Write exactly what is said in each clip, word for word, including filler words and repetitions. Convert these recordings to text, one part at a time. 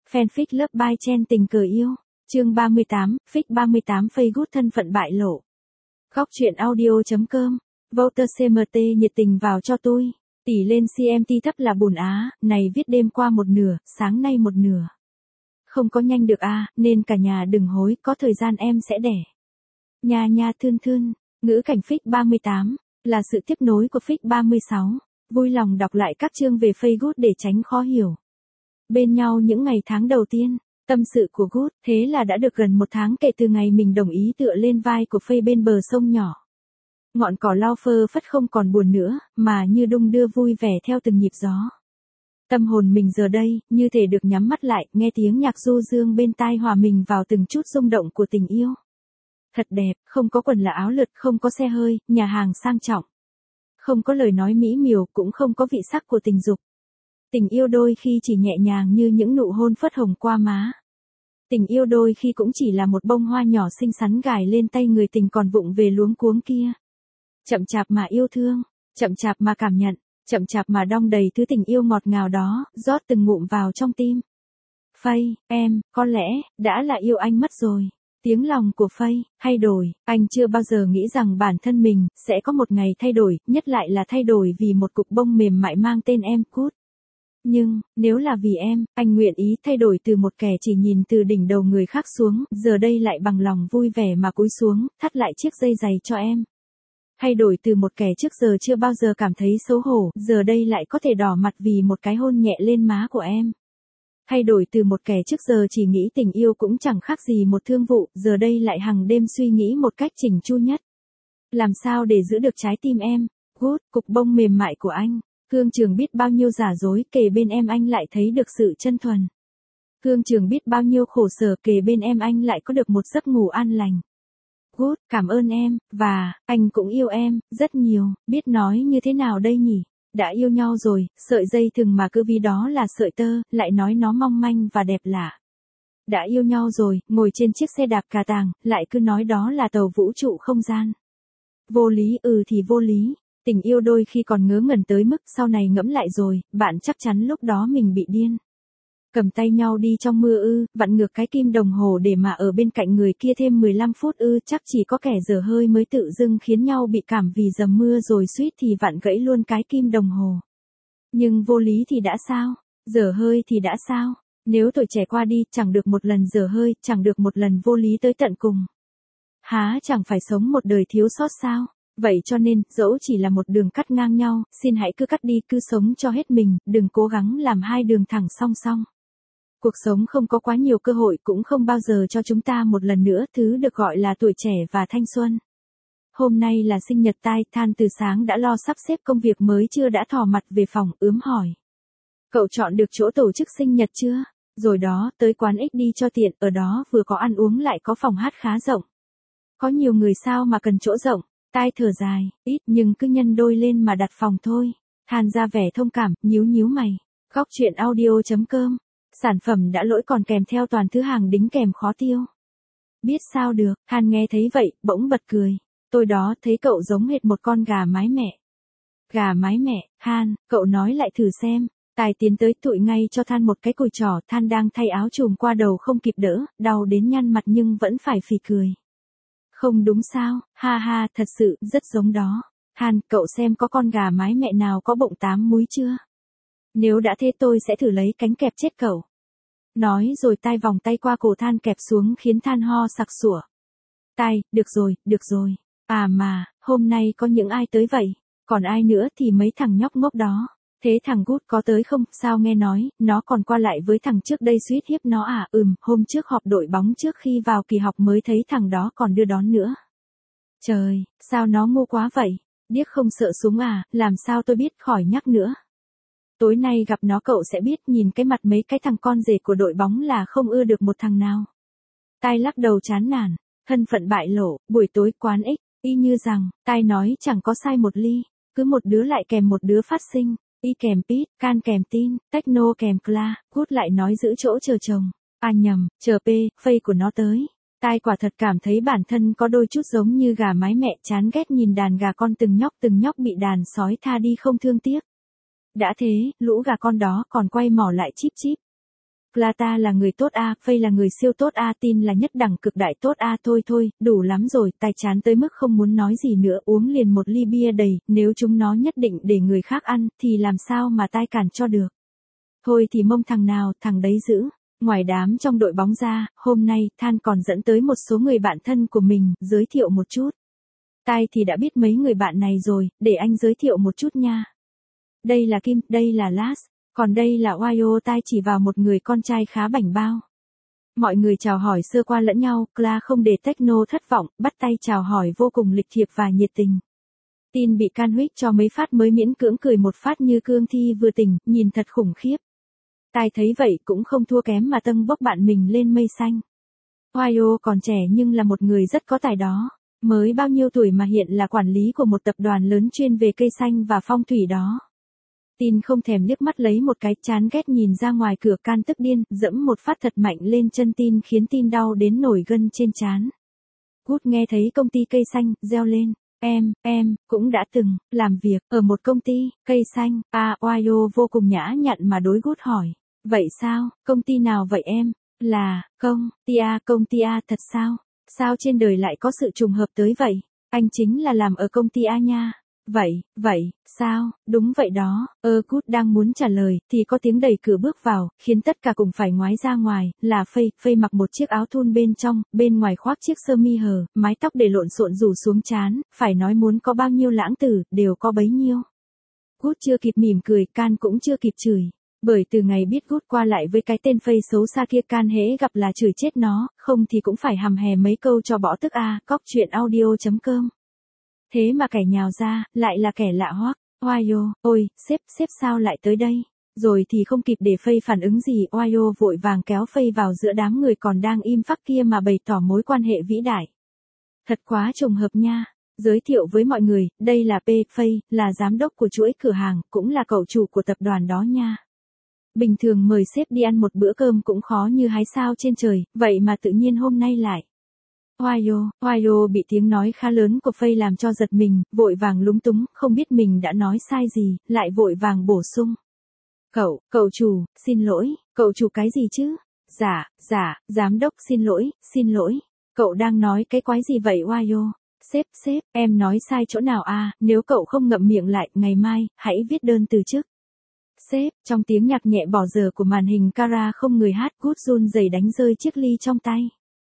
Fanfic Love by Chen tình cờ yêu. Chương ba mươi tám, Fic ba mươi tám Facebook thân phận bại lộ. Góc truyện audio.com. Voter xê em tê nhiệt tình vào cho tôi. Tỷ lên xê em tê thấp là bùn á, này viết đêm qua một nửa, sáng nay một nửa. Không có nhanh được à, nên cả nhà đừng hối, có thời gian em sẽ đẻ. Nha nha thươn thươn, ngữ cảnh Fic ba mươi tám, là sự tiếp nối của Fic ba mươi sáu. Vui lòng đọc lại các chương về Facebook để tránh khó hiểu. Bên nhau những ngày tháng đầu tiên, tâm sự của Good, thế là đã được gần một tháng kể từ ngày mình đồng ý tựa lên vai của Faye bên bờ sông nhỏ. Ngọn cỏ lau phơ phất không còn buồn nữa, mà như đung đưa vui vẻ theo từng nhịp gió. Tâm hồn mình giờ đây, như thể được nhắm mắt lại, nghe tiếng nhạc du dương bên tai hòa mình vào từng chút rung động của tình yêu. Thật đẹp, không có quần là áo lượt, không có xe hơi, nhà hàng sang trọng. Không có lời nói mỹ miều, cũng không có vị sắc của tình dục. Tình yêu đôi khi chỉ nhẹ nhàng như những nụ hôn phớt hồng qua má. Tình yêu đôi khi cũng chỉ là một bông hoa nhỏ xinh xắn gài lên tay người tình còn vụng về luống cuống kia. Chậm chạp mà yêu thương, chậm chạp mà cảm nhận, chậm chạp mà đong đầy thứ tình yêu ngọt ngào đó, rót từng ngụm vào trong tim. Faye, em, có lẽ, đã là yêu anh mất rồi. Tiếng lòng của Faye, thay đổi, anh chưa bao giờ nghĩ rằng bản thân mình, sẽ có một ngày thay đổi, nhất lại là thay đổi vì một cục bông mềm mại mang tên em Good. Nhưng, nếu là vì em, anh nguyện ý thay đổi từ một kẻ chỉ nhìn từ đỉnh đầu người khác xuống, giờ đây lại bằng lòng vui vẻ mà cúi xuống, thắt lại chiếc dây giày cho em. Thay đổi từ một kẻ trước giờ chưa bao giờ cảm thấy xấu hổ, giờ đây lại có thể đỏ mặt vì một cái hôn nhẹ lên má của em. Thay đổi từ một kẻ trước giờ chỉ nghĩ tình yêu cũng chẳng khác gì một thương vụ, giờ đây lại hằng đêm suy nghĩ một cách chỉnh chu nhất. Làm sao để giữ được trái tim em, Good, cục bông mềm mại của anh. Cương Trường biết bao nhiêu giả dối, kề bên em anh lại thấy được sự chân thuần. Cương Trường biết bao nhiêu khổ sở, kề bên em anh lại có được một giấc ngủ an lành. Good, cảm ơn em, và, anh cũng yêu em, rất nhiều, biết nói như thế nào đây nhỉ? Đã yêu nhau rồi, sợi dây thừng mà cứ vì đó là sợi tơ, lại nói nó mong manh và đẹp lạ. Đã yêu nhau rồi, ngồi trên chiếc xe đạp cà tàng, lại cứ nói đó là tàu vũ trụ không gian. Vô lý, ừ thì vô lý. Tình yêu đôi khi còn ngớ ngẩn tới mức sau này ngẫm lại rồi, bạn chắc chắn lúc đó mình bị điên. Cầm tay nhau đi trong mưa ư, vặn ngược cái kim đồng hồ để mà ở bên cạnh người kia thêm mười lăm phút ư, chắc chỉ có kẻ dở hơi mới tự dưng khiến nhau bị cảm vì dầm mưa rồi suýt thì vặn gãy luôn cái kim đồng hồ. Nhưng vô lý thì đã sao? Dở hơi thì đã sao? Nếu tuổi trẻ qua đi, chẳng được một lần dở hơi, chẳng được một lần vô lý tới tận cùng. Há chẳng phải sống một đời thiếu sót sao? Vậy cho nên, dẫu chỉ là một đường cắt ngang nhau, xin hãy cứ cắt đi, cứ sống cho hết mình, đừng cố gắng làm hai đường thẳng song song. Cuộc sống không có quá nhiều cơ hội, cũng không bao giờ cho chúng ta một lần nữa thứ được gọi là tuổi trẻ và thanh xuân. Hôm nay là sinh nhật Tai, Than từ sáng đã lo sắp xếp công việc mới chưa đã thò mặt về phòng, ướm hỏi. Cậu chọn được chỗ tổ chức sinh nhật chưa? Rồi đó, tới quán X đi cho tiện, ở đó vừa có ăn uống lại có phòng hát khá rộng. Có nhiều người sao mà cần chỗ rộng. Tai thở dài, ít nhưng cứ nhân đôi lên mà đặt phòng thôi. Than ra vẻ thông cảm, nhíu nhíu mày. Góc truyện audio.com. Sản phẩm đã lỗi còn kèm theo toàn thứ hàng đính kèm khó tiêu. Biết sao được, Than nghe thấy vậy, bỗng bật cười. Tôi đó thấy cậu giống hệt một con gà mái mẹ. Gà mái mẹ, Than, cậu nói lại thử xem. Tài tiến tới tụi ngay cho Than một cái cùi trỏ, Than đang thay áo trùm qua đầu không kịp đỡ, đau đến nhăn mặt nhưng vẫn phải phì cười. Không đúng sao, ha ha, thật sự, rất giống đó. Than, cậu xem có con gà mái mẹ nào có bụng tám múi chưa? Nếu đã thế tôi sẽ thử lấy cánh kẹp chết cậu. Nói rồi Tai vòng tay qua cổ Than kẹp xuống khiến Than ho sặc sủa. Tai, được rồi, được rồi. À mà, hôm nay có những ai tới vậy? Còn ai nữa thì mấy thằng nhóc ngốc đó. Thế thằng Good có tới không? Sao nghe nói, nó còn qua lại với thằng trước đây suýt hiếp nó à? Ừm, hôm trước họp đội bóng trước khi vào kỳ học mới thấy thằng đó còn đưa đón nữa. Trời, sao nó ngu quá vậy? Điếc không sợ súng à? Làm sao tôi biết, khỏi nhắc nữa. Tối nay gặp nó cậu sẽ biết, nhìn cái mặt mấy cái thằng con rể của đội bóng là không ưa được một thằng nào. Tai lắc đầu chán nản, thân phận bại lộ, buổi tối quán X, y như rằng, Tai nói chẳng có sai một ly, cứ một đứa lại kèm một đứa phát sinh. Y kèm Pit, Can kèm Tin, Techno kèm Cla, Good lại nói giữ chỗ chờ chồng. À nhầm, chờ P, Faye của nó tới. Tai quả thật cảm thấy bản thân có đôi chút giống như gà mái mẹ, chán ghét nhìn đàn gà con từng nhóc từng nhóc bị đàn sói tha đi không thương tiếc. Đã thế, lũ gà con đó còn quay mỏ lại chíp chíp. Plata là người tốt a, Faye là người siêu tốt a, Tin là nhất đẳng cực đại tốt a, thôi thôi, đủ lắm rồi, tai chán tới mức không muốn nói gì nữa, uống liền một ly bia đầy, nếu chúng nó nhất định để người khác ăn, thì làm sao mà tai cản cho được. Thôi thì mông thằng nào, thằng đấy giữ. Ngoài đám trong đội bóng ra, hôm nay, Than còn dẫn tới một số người bạn thân của mình, giới thiệu một chút. Tai thì đã biết mấy người bạn này rồi, để anh giới thiệu một chút nha. Đây là Kim, đây là Lars, còn đây là Wyo. Tai chỉ vào một người con trai khá bảnh bao. Mọi người chào hỏi sơ qua lẫn nhau, Cla không để Techno thất vọng, bắt tay chào hỏi vô cùng lịch thiệp và nhiệt tình. Tin bị Can Huých cho mấy phát mới miễn cưỡng cười một phát như cương thi vừa tỉnh, nhìn thật khủng khiếp. Tai thấy vậy cũng không thua kém mà tâng bốc bạn mình lên mây xanh. Wyo còn trẻ nhưng là một người rất có tài đó. Mới bao nhiêu tuổi mà hiện là quản lý của một tập đoàn lớn chuyên về cây xanh và phong thủy đó. Tin không thèm liếc mắt lấy một cái, chán ghét nhìn ra ngoài cửa. Can tức điên, dẫm một phát thật mạnh lên chân Tin khiến Tin đau đến nổi gân trên trán. Good nghe thấy công ty cây xanh, reo lên. Em, em, cũng đã từng, làm việc, ở một công ty, cây xanh. À, Wyo vô cùng nhã nhặn mà đối Good hỏi. Vậy sao, công ty nào vậy em? Là, công, ty A, công ty A thật sao? Sao trên đời lại có sự trùng hợp tới vậy? Anh chính là làm ở công ty A nha. Vậy, vậy, sao, đúng vậy đó. Ơ Cút đang muốn trả lời, thì có tiếng đẩy cửa bước vào, khiến tất cả cùng phải ngoái ra ngoài, là Faye. Faye mặc một chiếc áo thun bên trong, bên ngoài khoác chiếc sơ mi hờ, mái tóc để lộn xộn rủ xuống trán, phải nói muốn có bao nhiêu lãng tử, đều có bấy nhiêu. Cút chưa kịp mỉm cười, Can cũng chưa kịp chửi. Bởi từ ngày biết Good qua lại với cái tên Faye xấu xa kia, Can hễ gặp là chửi chết nó, không thì cũng phải hằm hè mấy câu cho bỏ tức a. Cóc truyện audio chấm com. Thế mà kẻ nhào ra, lại là kẻ lạ hoắc. Wyo, ôi, sếp, sếp sao lại tới đây? Rồi thì không kịp để Faye phản ứng gì, Wyo vội vàng kéo Faye vào giữa đám người còn đang im phắc kia mà bày tỏ mối quan hệ vĩ đại. Thật quá trùng hợp nha. Giới thiệu với mọi người, đây là P. Faye, là giám đốc của chuỗi cửa hàng, cũng là cậu chủ của tập đoàn đó nha. Bình thường mời sếp đi ăn một bữa cơm cũng khó như hái sao trên trời, vậy mà tự nhiên hôm nay lại. Wyo, Wyo bị tiếng nói khá lớn của Faye làm cho giật mình, vội vàng lúng túng, không biết mình đã nói sai gì, lại vội vàng bổ sung. Cậu, cậu chủ, xin lỗi, cậu chủ cái gì chứ? Dạ, dạ, giám đốc xin lỗi, xin lỗi. Cậu đang nói cái quái gì vậy Wyo? Sếp, sếp, em nói sai chỗ nào à, nếu cậu không ngậm miệng lại, ngày mai, hãy viết đơn từ chức. Sếp, trong tiếng nhạc nhẹ bỏ giờ của màn hình Kara không người hát, Good run rẩy đánh rơi chiếc ly trong tay.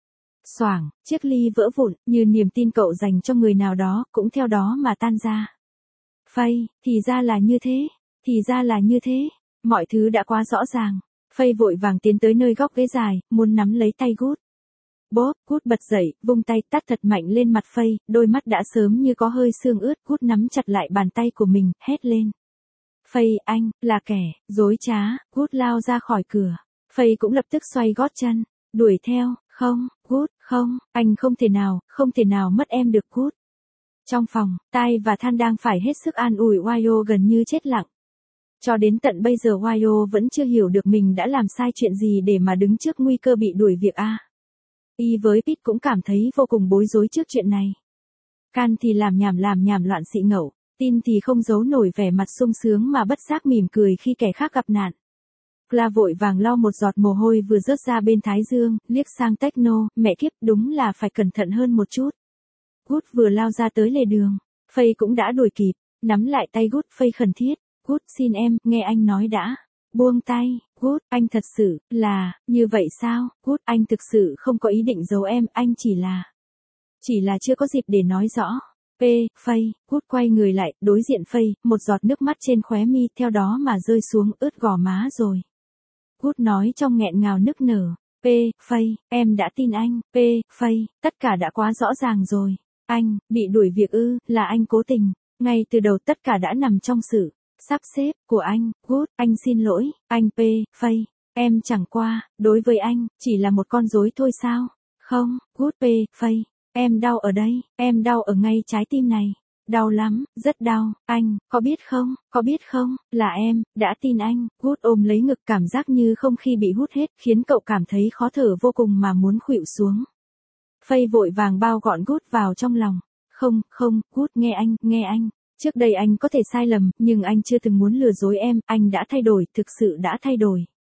Xoảng, chiếc ly vỡ vụn, như niềm tin cậu dành cho người nào đó, cũng theo đó mà tan ra. Faye, thì ra là như thế, thì ra là như thế, mọi thứ đã quá rõ ràng. Faye vội vàng tiến tới nơi góc ghế dài, muốn nắm lấy tay Good. Bốp, Good bật dậy, vung tay tát thật mạnh lên mặt Faye, đôi mắt đã sớm như có hơi sương ướt, Good nắm chặt lại bàn tay của mình, hét lên. Faye, anh, là kẻ, dối trá. Good lao ra khỏi cửa. Faye cũng lập tức xoay gót chân, đuổi theo. Không, Good, không, anh không thể nào, không thể nào mất em được Good. Trong phòng, Tai và Than đang phải hết sức an ủi Wyo gần như chết lặng. Cho đến tận bây giờ Wyo vẫn chưa hiểu được mình đã làm sai chuyện gì để mà đứng trước nguy cơ bị đuổi việc a. Y với Pete cũng cảm thấy vô cùng bối rối trước chuyện này. Can thì làm nhảm làm nhảm loạn xị ngẩu, Tin thì không giấu nổi vẻ mặt sung sướng mà bất giác mỉm cười khi kẻ khác gặp nạn. Cla vội vàng lau một giọt mồ hôi vừa rớt ra bên thái dương, liếc sang Techno, mẹ kiếp, đúng là phải cẩn thận hơn một chút. Good vừa lao ra tới lề đường, Faye cũng đã đuổi kịp, nắm lại tay Good. Faye khẩn thiết, Good xin em, nghe anh nói đã. Buông tay, Good, anh thật sự, là, như vậy sao? Good, anh thực sự không có ý định giấu em, anh chỉ là, chỉ là chưa có dịp để nói rõ. P. Faye, Good quay người lại, đối diện Faye, một giọt nước mắt trên khóe mi theo đó mà rơi xuống, ướt gò má rồi. Good nói trong nghẹn ngào nức nở. P. Faye, em đã tin anh. P. Faye, tất cả đã quá rõ ràng rồi. Anh, bị đuổi việc ư, là anh cố tình. Ngay từ đầu tất cả đã nằm trong sự sắp xếp của anh. Good, anh xin lỗi, anh P. Faye. Em chẳng qua, đối với anh, chỉ là một con rối thôi sao? Không, Good P. Faye. Em đau ở đây, em đau ở ngay trái tim này. Đau lắm, rất đau, anh, có biết không, có biết không, là em, đã tin anh. Good ôm lấy ngực, cảm giác như không khí bị hút hết, khiến cậu cảm thấy khó thở vô cùng mà muốn khuỵu xuống. Faye vội vàng bao gọn Good vào trong lòng. Không, không, Good nghe anh, nghe anh. Trước đây anh có thể sai lầm, nhưng anh chưa từng muốn lừa dối em, anh đã thay đổi, thực sự đã thay đổi.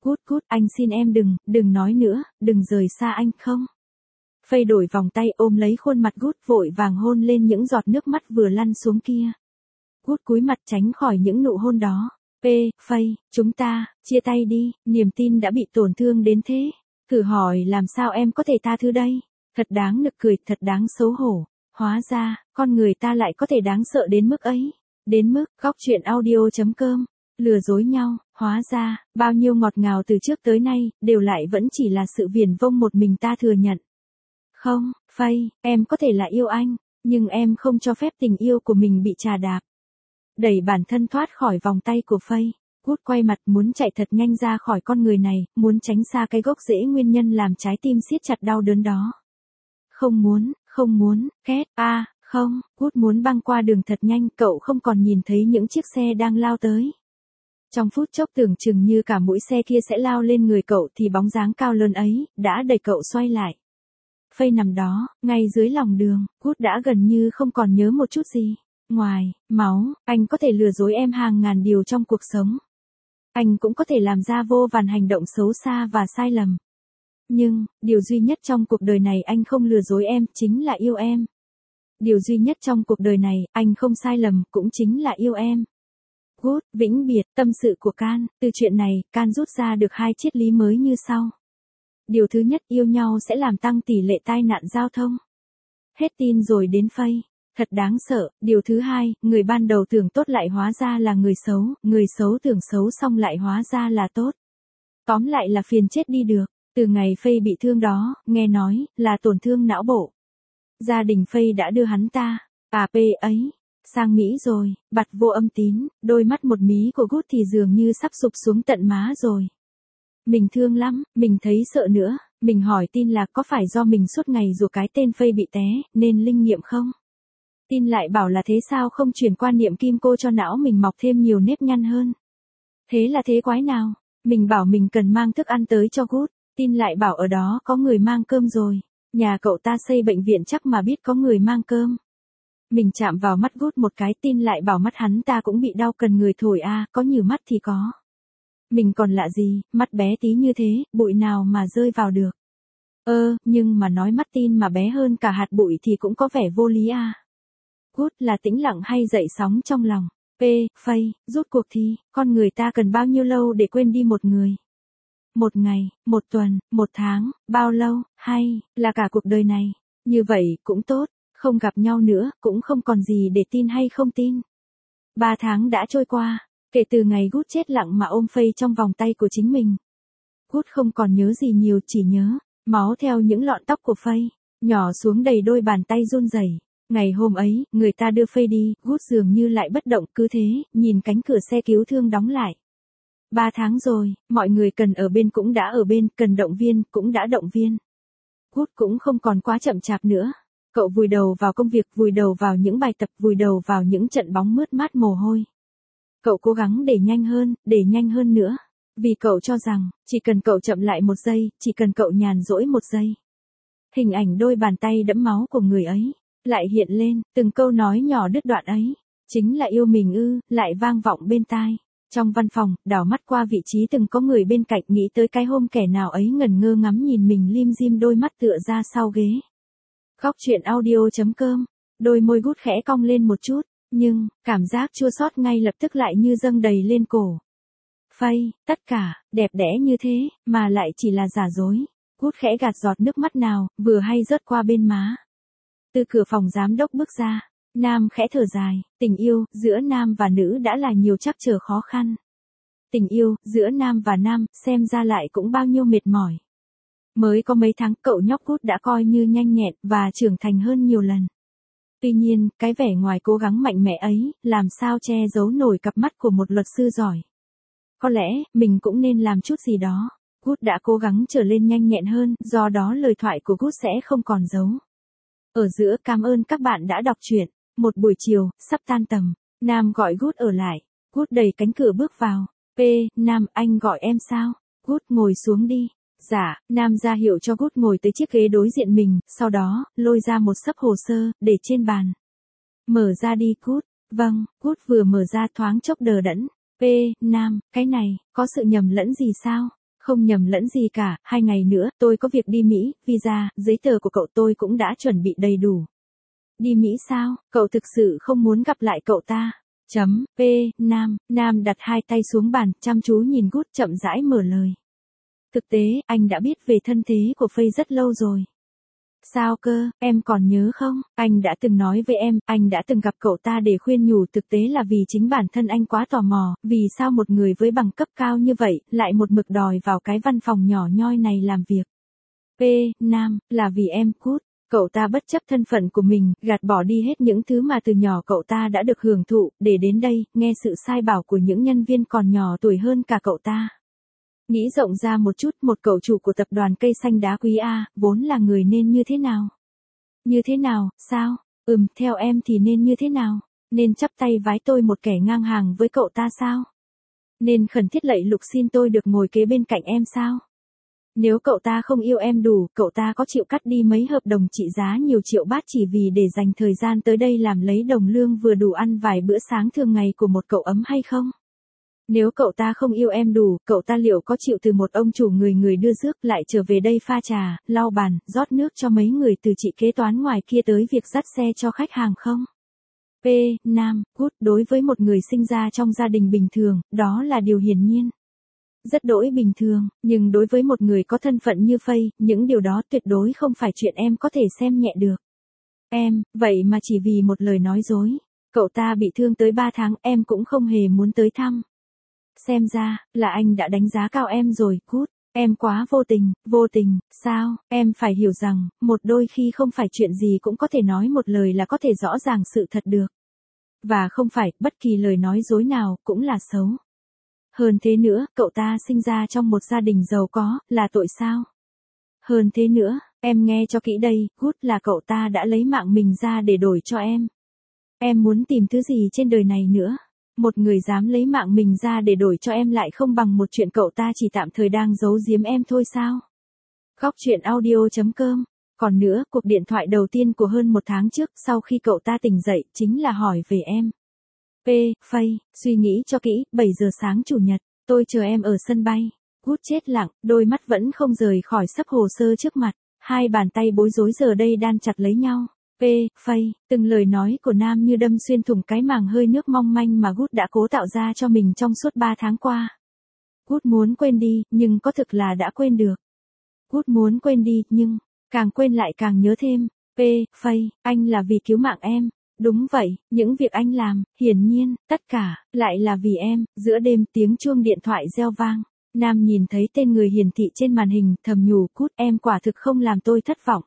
Cút cút, anh xin em đừng, đừng nói nữa, đừng rời xa anh không. Phây đổi vòng tay ôm lấy khuôn mặt Gút vội vàng hôn lên những giọt nước mắt vừa lăn xuống kia. Gút cúi mặt tránh khỏi những nụ hôn đó. P, Phây, chúng ta, chia tay đi, niềm tin đã bị tổn thương đến thế. Thử hỏi làm sao em có thể tha thứ đây? Thật đáng nực cười, thật đáng xấu hổ. Hóa ra, con người ta lại có thể đáng sợ đến mức ấy. Đến mức, góc chuyện audio chấm com. Lừa dối nhau, hóa ra, bao nhiêu ngọt ngào từ trước tới nay, đều lại vẫn chỉ là sự viển vông một mình ta thừa nhận. Không, Phây, em có thể là yêu anh, nhưng em không cho phép tình yêu của mình bị trà đạp. Đẩy bản thân thoát khỏi vòng tay của Phây, Gút quay mặt muốn chạy thật nhanh ra khỏi con người này, muốn tránh xa cái gốc rễ nguyên nhân làm trái tim siết chặt đau đớn đó. Không muốn, không muốn, két, a, à, không, Gút muốn băng qua đường thật nhanh, cậu không còn nhìn thấy những chiếc xe đang lao tới. Trong phút chốc tưởng chừng như cả mũi xe kia sẽ lao lên người cậu thì bóng dáng cao lớn ấy, đã đẩy cậu xoay lại. Phây nằm đó, ngay dưới lòng đường, Gút đã gần như không còn nhớ một chút gì. Ngoài, máu, anh có thể lừa dối em hàng ngàn điều trong cuộc sống. Anh cũng có thể làm ra vô vàn hành động xấu xa và sai lầm. Nhưng, điều duy nhất trong cuộc đời này anh không lừa dối em chính là yêu em. Điều duy nhất trong cuộc đời này anh không sai lầm cũng chính là yêu em. Gút, vĩnh biệt, tâm sự của Can. Từ chuyện này, Can rút ra được hai triết lý mới như sau. Điều thứ nhất, yêu nhau sẽ làm tăng tỷ lệ tai nạn giao thông. Hết tin rồi đến Phây. Thật đáng sợ. Điều thứ hai, người ban đầu tưởng tốt lại hóa ra là người xấu, người xấu tưởng xấu xong lại hóa ra là tốt. Tóm lại là phiền chết đi được. Từ ngày Phây bị thương đó, nghe nói, là tổn thương não bộ. Gia đình Phây đã đưa hắn ta, à p ấy, sang Mỹ rồi, bặt vô âm tín, đôi mắt một mí của Gút thì dường như sắp sụp xuống tận má rồi. Mình thương lắm, mình thấy sợ nữa, mình hỏi tin là có phải do mình suốt ngày rủa cái tên Phây bị té, nên linh nghiệm không? Tin lại bảo là thế sao không chuyển quan niệm kim cô cho não mình mọc thêm nhiều nếp nhăn hơn. Thế là thế quái nào? Mình bảo mình cần mang thức ăn tới cho Gút, tin lại bảo ở đó có người mang cơm rồi. Nhà cậu ta xây bệnh viện chắc mà biết có người mang cơm. Mình chạm vào mắt Gút một cái, tin lại bảo mắt hắn ta cũng bị đau cần người thổi a, à, có nhiều mắt thì có. Mình còn lạ gì, mắt bé tí như thế, bụi nào mà rơi vào được. Ơ, nhưng mà nói mắt tin mà bé hơn cả hạt bụi thì cũng có vẻ vô lý a. À. Gút là tĩnh lặng hay dậy sóng trong lòng. P, Phây, rút cuộc thì, con người ta cần bao nhiêu lâu để quên đi một người? Một ngày, một tuần, một tháng, bao lâu, hay là cả cuộc đời này? Như vậy cũng tốt, không gặp nhau nữa, cũng không còn gì để tin hay không tin. Ba tháng đã trôi qua, kể từ ngày Gút chết lặng mà ôm Phây trong vòng tay của chính mình. Gút không còn nhớ gì nhiều, chỉ nhớ, máu theo những lọn tóc của Phây, nhỏ xuống đầy đôi bàn tay run rẩy. Ngày hôm ấy, người ta đưa Phây đi, Gút dường như lại bất động cứ thế, nhìn cánh cửa xe cứu thương đóng lại. Ba tháng rồi, mọi người cần ở bên cũng đã ở bên, cần động viên cũng đã động viên. Gút cũng không còn quá chậm chạp nữa. Cậu vùi đầu vào công việc, vùi đầu vào những bài tập, vùi đầu vào những trận bóng mướt mát mồ hôi. Cậu cố gắng để nhanh hơn, để nhanh hơn nữa. Vì cậu cho rằng, chỉ cần cậu chậm lại một giây, chỉ cần cậu nhàn rỗi một giây. Hình ảnh đôi bàn tay đẫm máu của người ấy, lại hiện lên, từng câu nói nhỏ đứt đoạn ấy. Chính là yêu mình ư, lại vang vọng bên tai. Trong văn phòng, đảo mắt qua vị trí từng có người bên cạnh, nghĩ tới cái hôm kẻ nào ấy ngẩn ngơ ngắm nhìn mình lim dim đôi mắt tựa ra sau ghế. Góc chuyện audio chấm com, đôi môi Gút khẽ cong lên một chút, nhưng, cảm giác chua xót ngay lập tức lại như dâng đầy lên cổ. Phây, tất cả, đẹp đẽ như thế, mà lại chỉ là giả dối. Gút khẽ gạt giọt nước mắt nào, vừa hay rớt qua bên má. Từ cửa phòng giám đốc bước ra. Nam khẽ thở dài, tình yêu, giữa nam và nữ đã là nhiều trắc trở khó khăn. Tình yêu, giữa nam và nam, xem ra lại cũng bao nhiêu mệt mỏi. Mới có mấy tháng cậu nhóc Gút đã coi như nhanh nhẹn và trưởng thành hơn nhiều lần. Tuy nhiên, cái vẻ ngoài cố gắng mạnh mẽ ấy, làm sao che giấu nổi cặp mắt của một luật sư giỏi. Có lẽ, mình cũng nên làm chút gì đó. Gút đã cố gắng trở lên nhanh nhẹn hơn, do đó lời thoại của Gút sẽ không còn giấu. Ở giữa, cảm ơn các bạn đã đọc truyện. Một buổi chiều, sắp tan tầm, Nam gọi Gút ở lại. Gút đẩy cánh cửa bước vào. P, Nam, anh gọi em sao? Gút ngồi xuống đi. Dạ, Nam ra hiệu cho Gút ngồi tới chiếc ghế đối diện mình, sau đó, lôi ra một xấp hồ sơ, để trên bàn. Mở ra đi Gút. Vâng, Gút vừa mở ra thoáng chốc đờ đẫn. P, Nam, cái này, có sự nhầm lẫn gì sao? Không nhầm lẫn gì cả, hai ngày nữa, tôi có việc đi Mỹ, visa, giấy tờ của cậu tôi cũng đã chuẩn bị đầy đủ. Đi Mỹ sao, cậu thực sự không muốn gặp lại cậu ta? Chấm, P, Nam, Nam đặt hai tay xuống bàn, chăm chú nhìn Good chậm rãi mở lời. Thực tế, anh đã biết về thân thế của Faye rất lâu rồi. Sao cơ, em còn nhớ không? Anh đã từng nói với em, anh đã từng gặp cậu ta để khuyên nhủ, thực tế là vì chính bản thân anh quá tò mò, vì sao một người với bằng cấp cao như vậy, lại một mực đòi vào cái văn phòng nhỏ nhoi này làm việc. P, Nam, là vì em, Good. Cậu ta bất chấp thân phận của mình, gạt bỏ đi hết những thứ mà từ nhỏ cậu ta đã được hưởng thụ, để đến đây, nghe sự sai bảo của những nhân viên còn nhỏ tuổi hơn cả cậu ta. Nghĩ rộng ra một chút, một cậu chủ của tập đoàn cây xanh đá quý A, vốn là người nên như thế nào? Như thế nào, sao? Ừm, theo em thì nên như thế nào? Nên chắp tay vái tôi một kẻ ngang hàng với cậu ta sao? Nên khẩn thiết lạy lục xin tôi được ngồi kế bên cạnh em sao? Nếu cậu ta không yêu em đủ, cậu ta có chịu cắt đi mấy hợp đồng trị giá nhiều triệu bát chỉ vì để dành thời gian tới đây làm lấy đồng lương vừa đủ ăn vài bữa sáng thường ngày của một cậu ấm hay không? Nếu cậu ta không yêu em đủ, cậu ta liệu có chịu từ một ông chủ người người đưa rước lại trở về đây pha trà, lau bàn, rót nước cho mấy người từ chị kế toán ngoài kia tới việc dắt xe cho khách hàng không? P, Nam, Good, đối với một người sinh ra trong gia đình bình thường, đó là điều hiển nhiên. Rất đỗi bình thường, nhưng đối với một người có thân phận như Faye, những điều đó tuyệt đối không phải chuyện em có thể xem nhẹ được. Em, vậy mà chỉ vì một lời nói dối, cậu ta bị thương tới ba tháng, em cũng không hề muốn tới thăm. Xem ra, là anh đã đánh giá cao em rồi, Good. Em quá vô tình, vô tình, sao, em phải hiểu rằng, một đôi khi không phải chuyện gì cũng có thể nói một lời là có thể rõ ràng sự thật được. Và không phải, bất kỳ lời nói dối nào, cũng là xấu. Hơn thế nữa, cậu ta sinh ra trong một gia đình giàu có, là tội sao? Hơn thế nữa, em nghe cho kỹ đây, Good, là cậu ta đã lấy mạng mình ra để đổi cho em. Em muốn tìm thứ gì trên đời này nữa? Một người dám lấy mạng mình ra để đổi cho em lại không bằng một chuyện cậu ta chỉ tạm thời đang giấu giếm em thôi sao? Góc truyện audio chấm com. Còn nữa, cuộc điện thoại đầu tiên của hơn một tháng trước sau khi cậu ta tỉnh dậy, chính là hỏi về em. P, Faye, suy nghĩ cho kỹ, bảy giờ sáng chủ nhật, tôi chờ em ở sân bay. Good chết lặng, đôi mắt vẫn không rời khỏi sấp hồ sơ trước mặt, hai bàn tay bối rối giờ đây đan chặt lấy nhau. P, Faye, từng lời nói của Nam như đâm xuyên thủng cái màng hơi nước mong manh mà Good đã cố tạo ra cho mình trong suốt ba tháng qua. Good muốn quên đi, nhưng có thực là đã quên được. Good muốn quên đi, nhưng, càng quên lại càng nhớ thêm. P, Faye, anh là vì cứu mạng em. Đúng vậy, những việc anh làm, hiển nhiên, tất cả, lại là vì em. Giữa đêm tiếng chuông điện thoại reo vang. Nam nhìn thấy tên người hiển thị trên màn hình, thầm nhủ, Good, em quả thực không làm tôi thất vọng.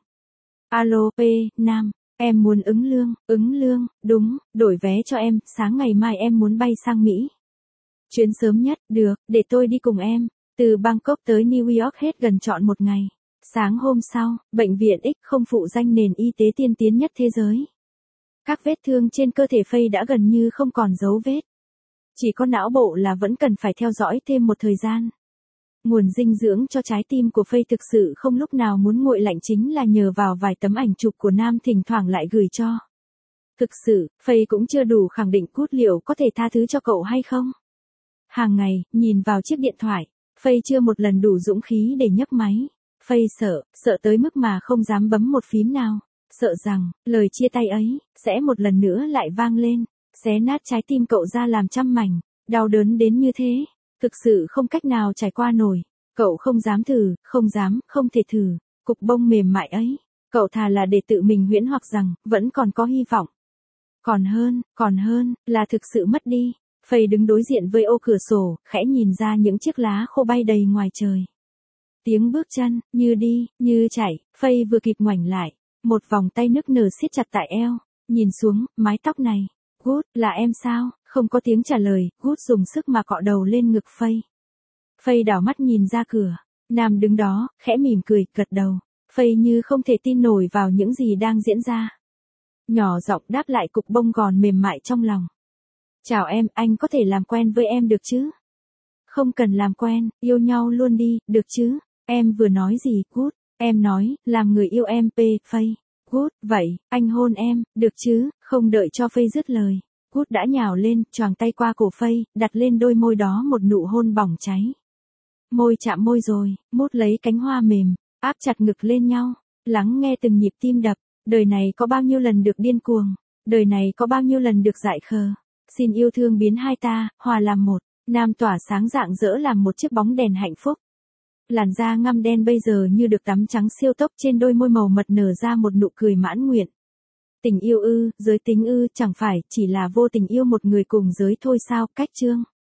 Alo P, Nam, em muốn ứng lương, ứng lương, đúng, đổi vé cho em, sáng ngày mai em muốn bay sang Mỹ. Chuyến sớm nhất, được, để tôi đi cùng em. Từ Bangkok tới New York hết gần trọn một ngày. Sáng hôm sau, bệnh viện X không phụ danh nền y tế tiên tiến nhất thế giới. Các vết thương trên cơ thể Faye đã gần như không còn dấu vết. Chỉ có não bộ là vẫn cần phải theo dõi thêm một thời gian. Nguồn dinh dưỡng cho trái tim của Faye thực sự không lúc nào muốn nguội lạnh chính là nhờ vào vài tấm ảnh chụp của Nam thỉnh thoảng lại gửi cho. Thực sự, Faye cũng chưa đủ khẳng định Good liệu có thể tha thứ cho cậu hay không. Hàng ngày, nhìn vào chiếc điện thoại, Faye chưa một lần đủ dũng khí để nhấc máy. Faye sợ, sợ tới mức mà không dám bấm một phím nào. Sợ rằng, lời chia tay ấy, sẽ một lần nữa lại vang lên, xé nát trái tim cậu ra làm trăm mảnh, đau đớn đến như thế, thực sự không cách nào trải qua nổi. Cậu không dám thử, không dám, không thể thử, cục bông mềm mại ấy, cậu thà là để tự mình huyễn hoặc rằng, vẫn còn có hy vọng. Còn hơn, còn hơn, là thực sự mất đi. Faye đứng đối diện với ô cửa sổ, khẽ nhìn ra những chiếc lá khô bay đầy ngoài trời. Tiếng bước chân, như đi, như chạy, Faye vừa kịp ngoảnh lại. Một vòng tay nức nở siết chặt tại eo, nhìn xuống, mái tóc này. Good, là em sao? Không có tiếng trả lời, Good dùng sức mà cọ đầu lên ngực Faye. Faye đảo mắt nhìn ra cửa, Nam đứng đó, khẽ mỉm cười, gật đầu. Faye như không thể tin nổi vào những gì đang diễn ra. Nhỏ giọng đáp lại cục bông gòn mềm mại trong lòng. Chào em, anh có thể làm quen với em được chứ? Không cần làm quen, yêu nhau luôn đi, được chứ? Em vừa nói gì, Good? Em nói, làm người yêu em P, Faye. Good, vậy, anh hôn em, được chứ? Không đợi cho Faye dứt lời. Good đã nhào lên, choàng tay qua cổ Faye, đặt lên đôi môi đó một nụ hôn bỏng cháy. Môi chạm môi rồi, mút lấy cánh hoa mềm, áp chặt ngực lên nhau, lắng nghe từng nhịp tim đập. Đời này có bao nhiêu lần được điên cuồng, đời này có bao nhiêu lần được dại khờ. Xin yêu thương biến hai ta, hòa làm một. Nam tỏa sáng rạng rỡ làm một chiếc bóng đèn hạnh phúc. Làn da ngăm đen bây giờ như được tắm trắng siêu tốc, trên đôi môi màu mật nở ra một nụ cười mãn nguyện. Tình yêu ư, giới tính ư, chẳng phải chỉ là vô tình yêu một người cùng giới thôi sao? Cách chương